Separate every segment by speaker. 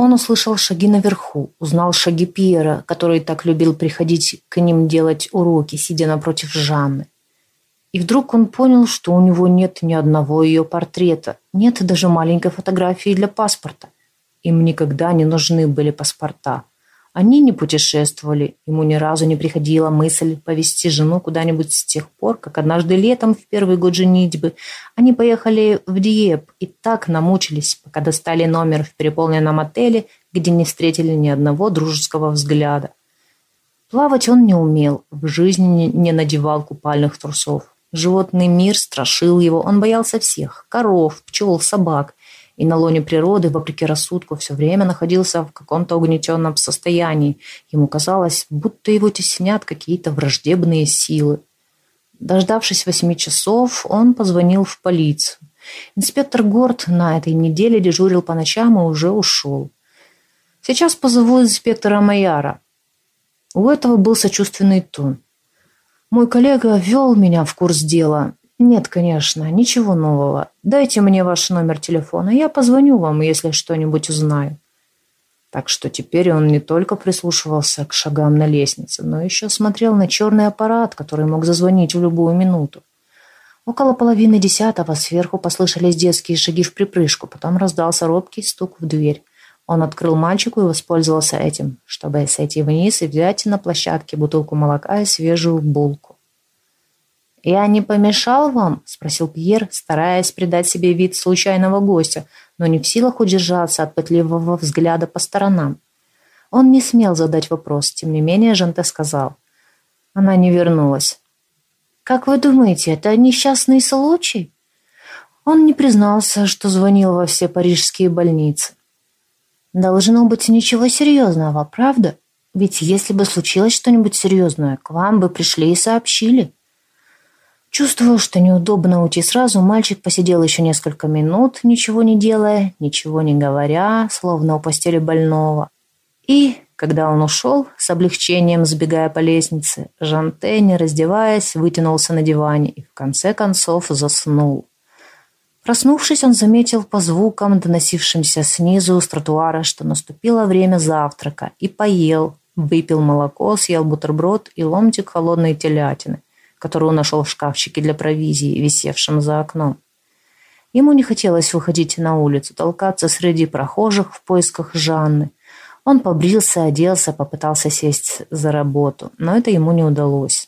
Speaker 1: Он услышал шаги наверху, узнал шаги Пьера, который так любил приходить к ним делать уроки, сидя напротив Жанны. И вдруг он понял, что у него нет ни одного ее портрета, нет даже маленькой фотографии для паспорта. Им никогда не нужны были паспорта. Они не путешествовали, ему ни разу не приходила мысль повезти жену куда-нибудь с тех пор, как однажды летом, в первый год женитьбы, они поехали в Диеп и так намучились, пока достали номер в переполненном отеле, где не встретили ни одного дружеского взгляда. Плавать он не умел, в жизни не надевал купальных трусов. Животный мир страшил его, он боялся всех – коров, пчел, собак. И на лоне природы, вопреки рассудку, все время находился в каком-то угнетенном состоянии. Ему казалось, будто его теснят какие-то враждебные силы. Дождавшись 8 часов, он позвонил в полицию. Инспектор Горд на этой неделе дежурил по ночам и уже ушел. «Сейчас позову инспектора Майяра». У этого был сочувственный тон. «Мой коллега ввел меня в курс дела». «Нет, конечно, ничего нового. Дайте мне ваш номер телефона, я позвоню вам, если что-нибудь узнаю». Так что теперь он не только прислушивался к шагам на лестнице, но еще смотрел на черный аппарат, который мог зазвонить в любую минуту. Около 9:30 сверху послышались детские шаги вприпрыжку, потом раздался робкий стук в дверь. Он открыл мальчику и воспользовался этим, чтобы сойти вниз и взять на площадке бутылку молока и свежую булку. «Я не помешал вам?» – спросил Пьер, стараясь придать себе вид случайного гостя, но не в силах удержаться от пытливого взгляда по сторонам. Он не смел задать вопрос, тем не менее Жанте сказал. Она не вернулась. «Как вы думаете, это несчастный случай?» Он не признался, что звонил во все парижские больницы. «Должно быть ничего серьезного, правда? Ведь если бы случилось что-нибудь серьезное, к вам бы пришли и сообщили». Чувствуя, что неудобно уйти сразу, мальчик посидел еще несколько минут, ничего не делая, ничего не говоря, словно у постели больного. И, когда он ушел, с облегчением сбегая по лестнице, Жанте, не раздеваясь, вытянулся на диване и в конце концов заснул. Проснувшись, он заметил по звукам, доносившимся снизу с тротуара, что наступило время завтрака, и поел, выпил молоко, съел бутерброд и ломтик холодной телятины, которую нашел в шкафчике для провизии, висевшем за окном. Ему не хотелось выходить на улицу, толкаться среди прохожих в поисках Жанны. Он побрился, оделся, попытался сесть за работу, но это ему не удалось.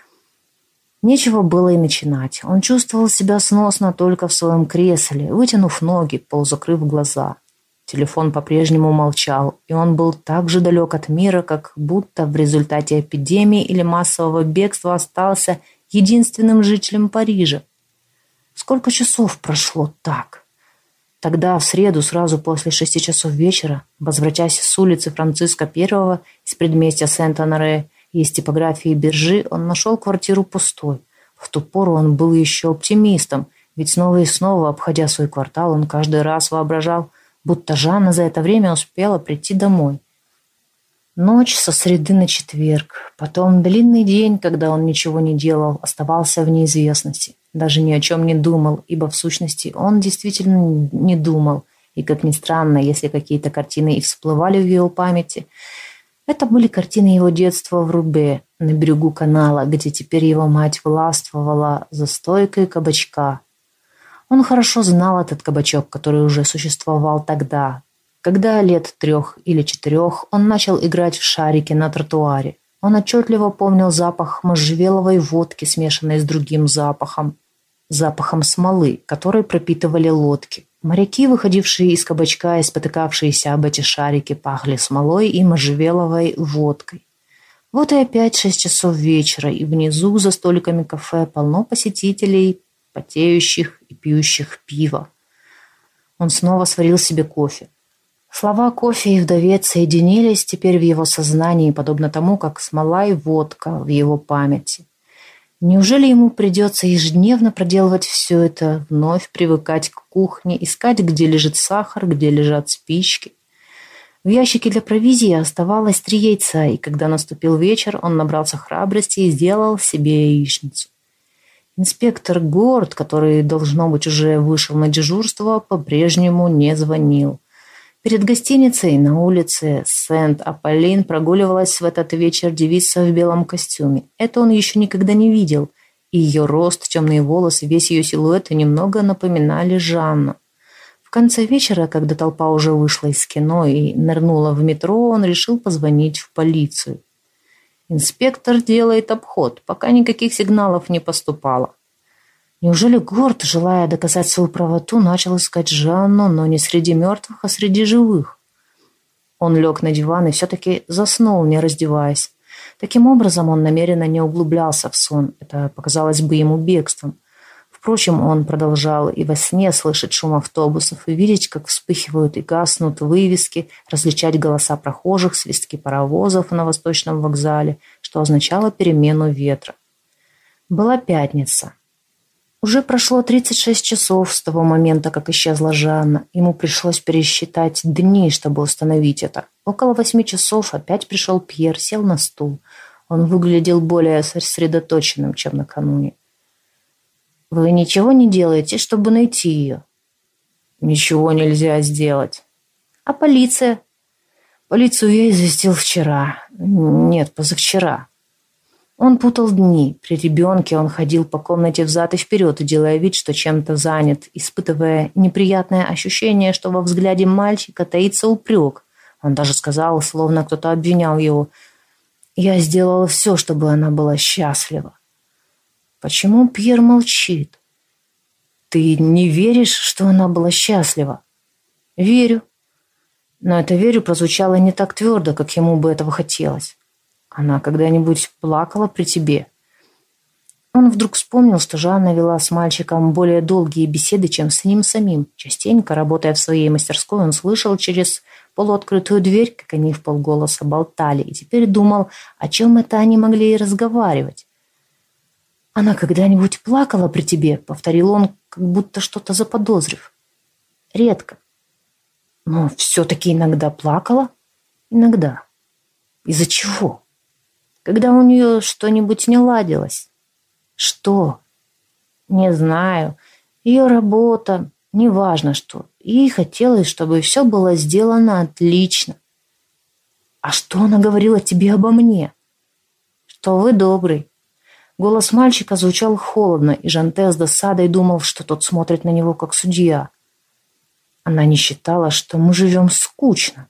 Speaker 1: Нечего было и начинать. Он чувствовал себя сносно только в своем кресле, вытянув ноги, полузакрыв глаза. Телефон по-прежнему молчал, и он был так же далек от мира, как будто в результате эпидемии или массового бегства остался единственным жителем Парижа. Сколько часов прошло так? Тогда, в среду, сразу после 6 часов вечера, возвратясь с улицы Франциска I из предместья Сент-Анаре и из типографии Бержи, он нашел квартиру пустой. В ту пору он был еще оптимистом, ведь снова и снова, обходя свой квартал, он каждый раз воображал, будто Жанна за это время успела прийти домой. Ночь со среды на четверг, потом длинный день, когда он ничего не делал, оставался в неизвестности, даже ни о чем не думал, ибо в сущности он действительно не думал, и, как ни странно, если какие-то картины и всплывали в его памяти, это были картины его детства в Рубе, на берегу канала, где теперь его мать властвовала за стойкой кабачка. Он хорошо знал этот кабачок, который уже существовал тогда, когда лет 3 или 4 он начал играть в шарики на тротуаре. Он отчетливо помнил запах можжевеловой водки, смешанной с другим запахом смолы, которой пропитывали лодки. Моряки, выходившие из кабачка и спотыкавшиеся об эти шарики, пахли смолой и можжевеловой водкой. Вот и опять 6 часов вечера, и внизу за столиками кафе полно посетителей, потеющих и пьющих пиво. Он снова сварил себе кофе. Слова «кофе» и «вдовец» соединились теперь в его сознании, подобно тому, как смола и водка в его памяти. Неужели ему придется ежедневно проделывать все это, вновь привыкать к кухне, искать, где лежит сахар, где лежат спички? В ящике для провизии оставалось 3 яйца, и когда наступил вечер, он набрался храбрости и сделал себе яичницу. Инспектор Горд, который, должно быть, уже вышел на дежурство, по-прежнему не звонил. Перед гостиницей на улице Сент-Аполлин прогуливалась в этот вечер девица в белом костюме. Это он еще никогда не видел. И ее рост, темные волосы, весь ее силуэт немного напоминали Жанну. В конце вечера, когда толпа уже вышла из кино и нырнула в метро, он решил позвонить в полицию. Инспектор делает обход, пока никаких сигналов не поступало. Неужели Горд, желая доказать свою правоту, начал искать Жанну, но не среди мертвых, а среди живых? Он лег на диван и все-таки заснул, не раздеваясь. Таким образом, он намеренно не углублялся в сон. Это показалось бы ему бегством. Впрочем, он продолжал и во сне слышать шум автобусов и видеть, как вспыхивают и гаснут вывески, различать голоса прохожих, свистки паровозов на Восточном вокзале, что означало перемену ветра. Была пятница. Уже прошло 36 часов с того момента, как исчезла Жанна. Ему пришлось пересчитать дни, чтобы установить это. Около 8 часов опять пришел Пьер, сел на стул. Он выглядел более сосредоточенным, чем накануне. «Вы ничего не делаете, чтобы найти ее?» «Ничего нельзя сделать». «А полиция?» «Полицию я известил вчера. Нет, позавчера». Он путал дни. При ребенке он ходил по комнате взад и вперед, делая вид, что чем-то занят, испытывая неприятное ощущение, что во взгляде мальчика таится упрек. Он даже сказал, словно кто-то обвинял его: «Я сделала все, чтобы она была счастлива». Почему Пьер молчит? «Ты не веришь, что она была счастлива?» «Верю». Но это «верю» прозвучало не так твердо, как ему бы этого хотелось. «Она когда-нибудь плакала при тебе?» Он вдруг вспомнил, что Жанна вела с мальчиком более долгие беседы, чем с ним самим. Частенько, работая в своей мастерской, он слышал через полуоткрытую дверь, как они вполголоса болтали, и теперь думал, о чем это они могли и разговаривать. «Она когда-нибудь плакала при тебе?» — повторил он, как будто что-то заподозрив. «Редко. Но все-таки иногда плакала?» «Иногда. Из-за чего?» «Когда у нее что-нибудь не ладилось». «Что?» «Не знаю. Ее работа, неважно что. Ей хотелось, чтобы все было сделано отлично». «А что она говорила тебе обо мне?» «Что вы добрый». Голос мальчика звучал холодно, и Жанте с досадой думал, что тот смотрит на него как судья. «Она не считала, что мы живем скучно».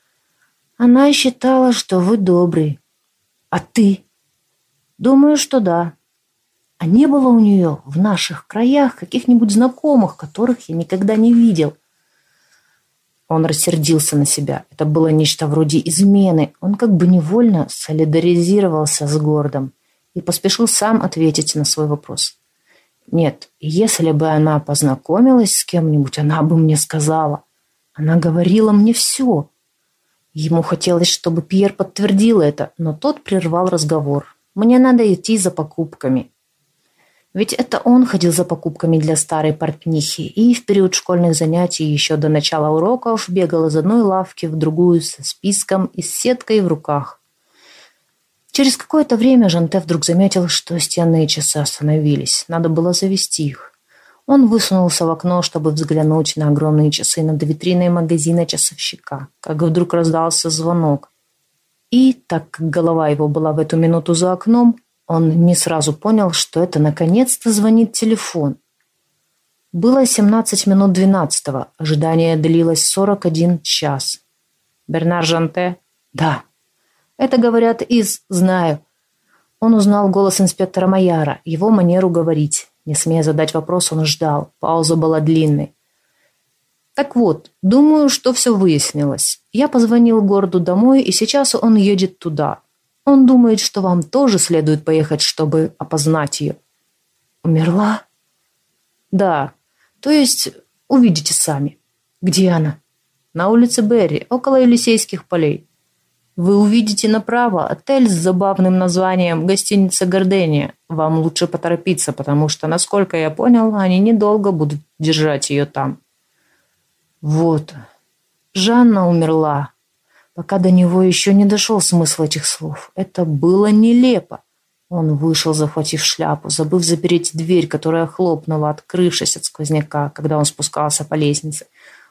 Speaker 1: «Она считала, что вы добрый». «А ты?» «Думаю, что да». «А не было у нее в наших краях каких-нибудь знакомых, которых я никогда не видел?» Он рассердился на себя. Это было нечто вроде измены. Он как бы невольно солидаризировался с Гордом и поспешил сам ответить на свой вопрос. «Нет, если бы она познакомилась с кем-нибудь, она бы мне сказала. Она говорила мне все». Ему хотелось, чтобы Пьер подтвердил это, но тот прервал разговор. «Мне надо идти за покупками». Ведь это он ходил за покупками для старой портнихи и в период школьных занятий еще до начала уроков бегал из одной лавки в другую со списком и с сеткой в руках. Через какое-то время Жанте вдруг заметил, что стенные часы остановились. Надо было завести их. Он высунулся в окно, чтобы взглянуть на огромные часы над витриной магазина часовщика, как вдруг раздался звонок. И, так как голова его была в эту минуту за окном, он не сразу понял, что это наконец-то звонит телефон. Было 17 минут 12-го. Ожидание длилось 41 час. «Бернар Жанте?» «Да». «Это, говорят, из «Знаю». Он узнал голос инспектора Майяра, его манеру говорить. Не смея задать вопрос, он ждал. Пауза была длинной. «Так вот, думаю, что все выяснилось. Я позвонил Горду домой, и сейчас он едет туда. Он думает, что вам тоже следует поехать, чтобы опознать ее». «Умерла?» «Да. То есть увидите сами». «Где она?» «На улице Берри, около Елисейских полей. Вы увидите направо отель с забавным названием «Гостиница Гордения». Вам лучше поторопиться, потому что, насколько я понял, они недолго будут держать ее там». Вот. Жанна умерла, пока до него еще не дошел смысл этих слов. Это было нелепо. Он вышел, захватив шляпу, забыв запереть дверь, которая хлопнула, открывшись от сквозняка, когда он спускался по лестнице.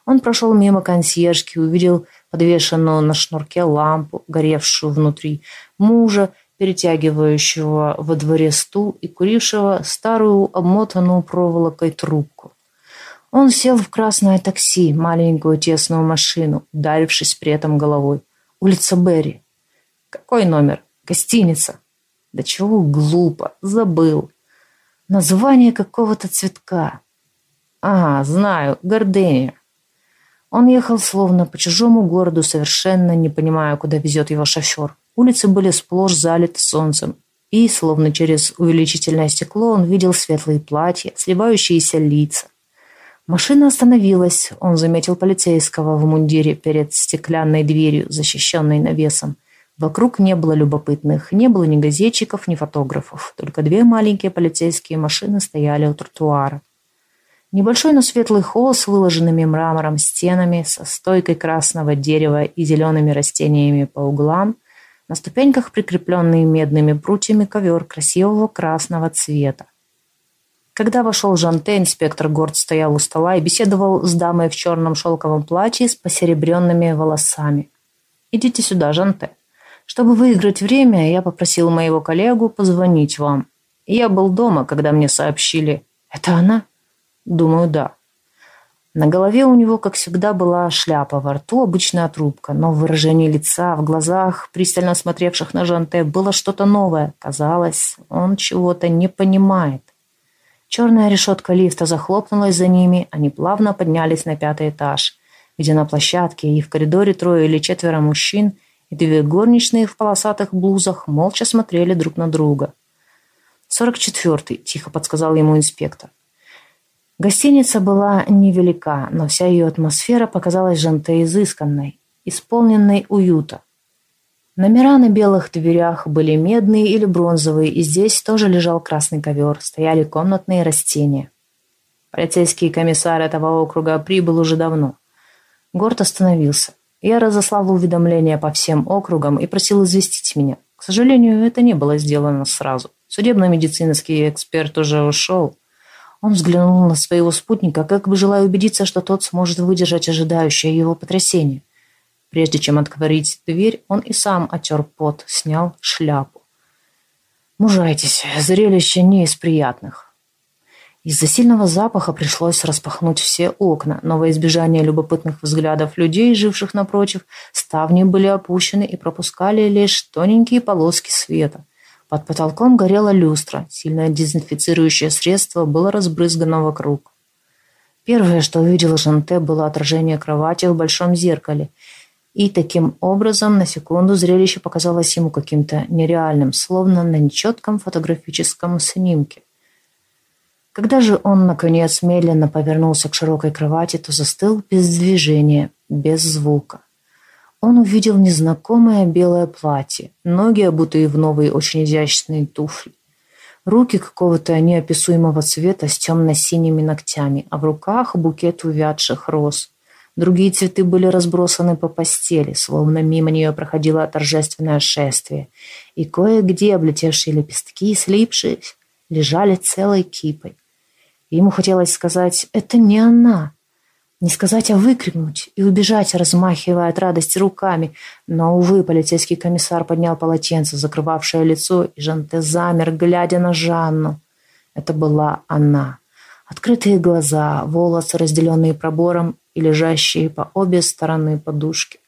Speaker 1: Он прошел мимо консьержки, увидел подвешенную на шнурке лампу, горевшую внутри, мужа, перетягивающего во дворе стул и курившего старую обмотанную проволокой трубку. Он сел в красное такси, маленькую тесную машину, ударившись при этом головой. Улица Берри. Какой номер? Гостиница. Да чего глупо, забыл. Название какого-то цветка. Ага, знаю, гордения. Он ехал словно по чужому городу, совершенно не понимая, куда везет его шофер. Улицы были сплошь залиты солнцем, и, словно через увеличительное стекло, он видел светлые платья, сливающиеся лица. Машина остановилась. Он заметил полицейского в мундире перед стеклянной дверью, защищенной навесом. Вокруг не было любопытных, не было ни газетчиков, ни фотографов. Только две маленькие полицейские машины стояли у тротуара. Небольшой, но светлый холл с выложенными мрамором стенами, со стойкой красного дерева и зелеными растениями по углам, на ступеньках прикрепленный медными прутьями ковер красивого красного цвета. Когда вошел Жанте, инспектор Горд стоял у стола и беседовал с дамой в черном шелковом платье с посеребренными волосами. «Идите сюда, Жанте. Чтобы выиграть время, я попросил моего коллегу позвонить вам. Я был дома, когда мне сообщили. Это она? Думаю, да». На голове у него, как всегда, была шляпа, во рту обычная трубка, но в выражении лица, в глазах, пристально смотревших на Жанте, было что-то новое. Казалось, он чего-то не понимает. Черная решетка лифта захлопнулась за ними, они плавно поднялись на 5-й этаж, где на площадке и в коридоре 3 или 4 мужчин и 2 горничные в полосатых блузах молча смотрели друг на друга. 44-й, тихо подсказал ему инспектор. Гостиница была невелика, но вся ее атмосфера показалась Жанте изысканной, исполненной уюта. Номера на белых дверях были медные или бронзовые, и здесь тоже лежал красный ковер, стояли комнатные растения. Полицейский комиссар этого округа прибыл уже давно. Горд остановился. Я разослал уведомления по всем округам и просил известить меня. К сожалению, это не было сделано сразу. Судебно-медицинский эксперт уже ушел. Он взглянул на своего спутника, как бы желая убедиться, что тот сможет выдержать ожидающее его потрясение. Прежде чем отворить дверь, он и сам отер пот, снял шляпу. «Мужайтесь, зрелище не из приятных». Из-за сильного запаха пришлось распахнуть все окна, но во избежание любопытных взглядов людей, живших напротив, ставни были опущены и пропускали лишь тоненькие полоски света. Под потолком горела люстра, сильное дезинфицирующее средство было разбрызгано вокруг. Первое, что увидел Жанте, было отражение кровати в большом зеркале, и таким образом на секунду зрелище показалось ему каким-то нереальным, словно на нечетком фотографическом снимке. Когда же он, наконец, медленно повернулся к широкой кровати, то застыл без движения, без звука. Он увидел незнакомое белое платье, ноги, обутые в новые очень изящные туфли, руки какого-то неописуемого цвета с темно-синими ногтями, а в руках букет увядших роз. Другие цветы были разбросаны по постели, словно мимо нее проходило торжественное шествие, и кое-где облетевшие лепестки, слипшись, лежали целой кипой. Ему хотелось сказать «это не она», не сказать, а выкрикнуть и убежать, размахивая от радости руками. Но, увы, полицейский комиссар поднял полотенце, закрывавшее лицо, и Жанте замер, глядя на Жанну. Это была она. Открытые глаза, волосы, разделенные пробором, и лежащие по обе стороны подушки.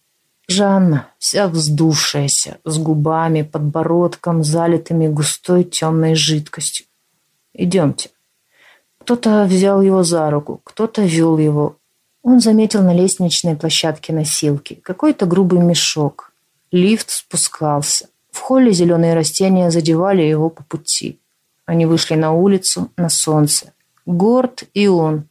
Speaker 1: Жанна, вся вздувшаяся, с губами, подбородком, залитыми густой темной жидкостью. «Идемте». Кто-то взял его за руку, кто-то вел его. Он заметил на лестничной площадке носилки. Какой-то грубый мешок. Лифт спускался. В холле зеленые растения задевали его по пути. Они вышли на улицу, на солнце. Горд и он.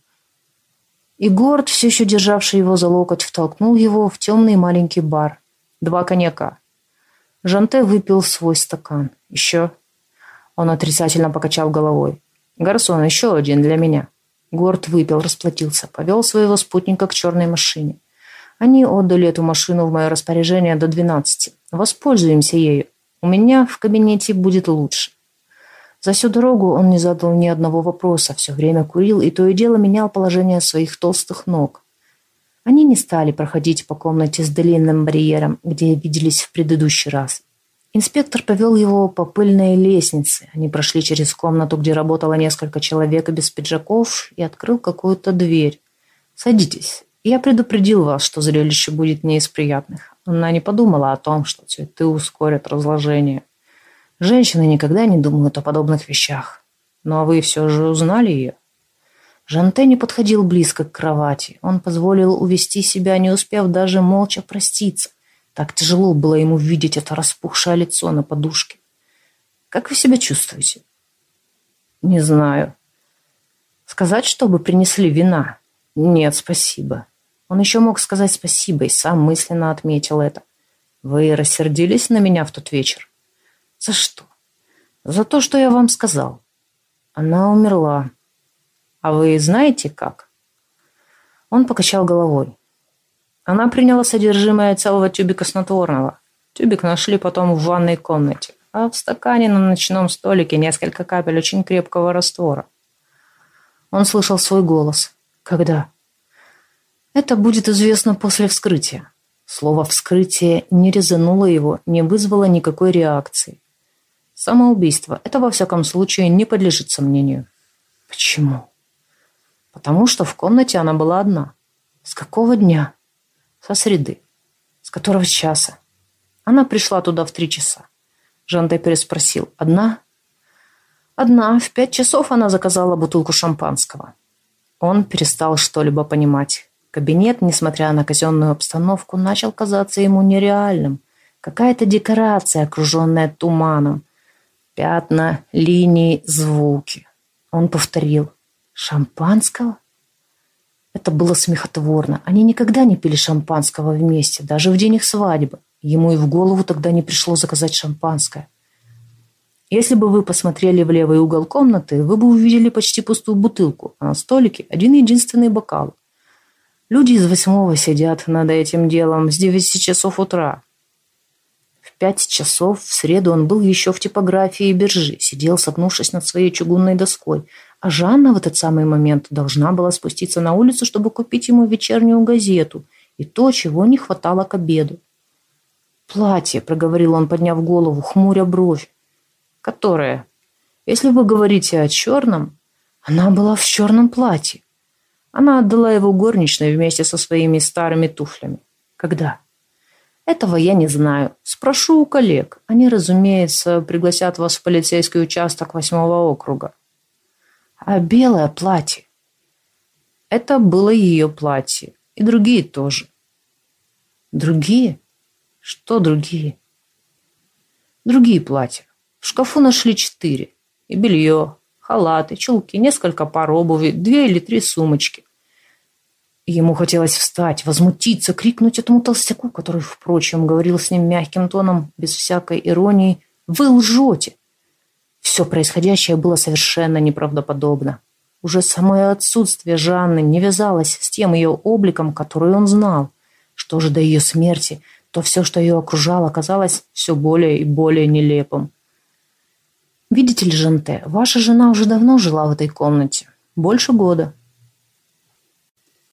Speaker 1: И Горд, все еще державший его за локоть, втолкнул его в темный маленький бар. 2 коньяка. Жанте выпил свой стакан. «Еще?» Он отрицательно покачал головой. «Гарсон, еще один для меня». Горд выпил, расплатился, повел своего спутника к черной машине. Они отдали эту машину в мое распоряжение до 12. Воспользуемся ею. У меня в кабинете будет лучше. За всю дорогу он не задал ни одного вопроса, все время курил и то и дело менял положение своих толстых ног. Они не стали проходить по комнате с длинным барьером, где виделись в предыдущий раз. Инспектор повел его по пыльной лестнице. Они прошли через комнату, где работало несколько человек без пиджаков, и открыл какую-то дверь. «Садитесь. Я предупредил вас, что зрелище будет не из приятных». Она не подумала о том, что цветы ускорят разложение. Женщины никогда не думают о подобных вещах. Ну а вы все же узнали ее? Жанте не подходил близко к кровати. Он позволил увести себя, не успев даже молча проститься. Так тяжело было ему видеть это распухшее лицо на подушке. «Как вы себя чувствуете?» «Не знаю». «Сказать, чтобы принесли вина?» «Нет, спасибо». Он еще мог сказать спасибо и сам мысленно отметил это. «Вы рассердились на меня в тот вечер?» «За что?» «За то, что я вам сказал». «Она умерла». «А вы знаете, как?» Он покачал головой. Она приняла содержимое целого тюбика снотворного. Тюбик нашли потом в ванной комнате, а в стакане на ночном столике несколько капель очень крепкого раствора. Он слышал свой голос. «Когда?» «Это будет известно после вскрытия». Слово «вскрытие» не резануло его, не вызвало никакой реакции. Самоубийство – это, во всяком случае, не подлежит сомнению. Почему? Потому что в комнате она была одна. С какого дня? Со среды. С которого часа? Она пришла туда в 3 часа. Жанте переспросил. Одна? Одна. В 5 часов она заказала бутылку шампанского. Он перестал что-либо понимать. Кабинет, несмотря на казенную обстановку, начал казаться ему нереальным. Какая-то декорация, окруженная туманом. Пятна, линии, звуки. Он повторил. Шампанского? Это было смехотворно. Они никогда не пили шампанского вместе, даже в день их свадьбы. Ему и в голову тогда не пришло заказать шампанское. Если бы вы посмотрели в левый угол комнаты, вы бы увидели почти пустую бутылку, а на столике один единственный бокал. Люди из 8-го сидят над этим делом с 9 часов утра. В 5 часов в среду он был еще в типографии биржи, сидел, согнувшись над своей чугунной доской, а Жанна в этот самый момент должна была спуститься на улицу, чтобы купить ему вечернюю газету и то, чего не хватало к обеду. «Платье», — проговорил он, подняв голову, хмуря бровь. «Которое? Если вы говорите о черном...» Она была в черном платье. Она отдала его горничной вместе со своими старыми туфлями. Когда? Этого я не знаю. Спрошу у коллег. Они, разумеется, пригласят вас в полицейский участок 8-го округа. А белое платье? Это было ее платье. И другие тоже. Другие? Что другие? Другие платья. В шкафу нашли 4. И белье, халаты, чулки, несколько пар обуви, 2 или 3 сумочки. Ему хотелось встать, возмутиться, крикнуть этому толстяку, который, впрочем, говорил с ним мягким тоном, без всякой иронии: «Вы лжете!» Все происходящее было совершенно неправдоподобно. Уже самое отсутствие Жанны не вязалось с тем ее обликом, который он знал. Что же до ее смерти, то все, что ее окружало, казалось все более и более нелепым. «Видите ли, Жанте, ваша жена уже давно жила в этой комнате. Больше года.